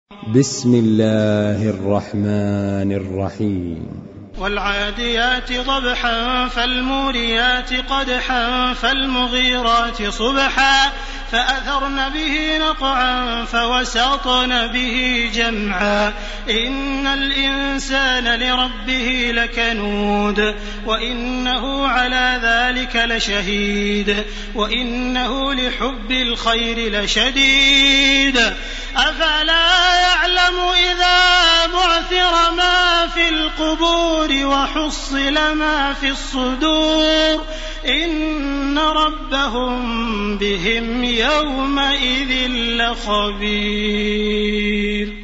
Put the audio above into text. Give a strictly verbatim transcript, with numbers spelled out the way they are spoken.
بسم الله الرحمن الرحيم. والعاديات ضبحا فالموريات قدحا فالمغيرات صبحا فأثرن به نقعا فوسطن به جمعا إن الإنسان لربه لكنود وإنه على ذلك لشهيد وإنه لحب الخير لشديد أفلا يعلم إذا بعثر ما في القبور وحصل ما في الصدور إن ربهم بهم يومئذ لخبير.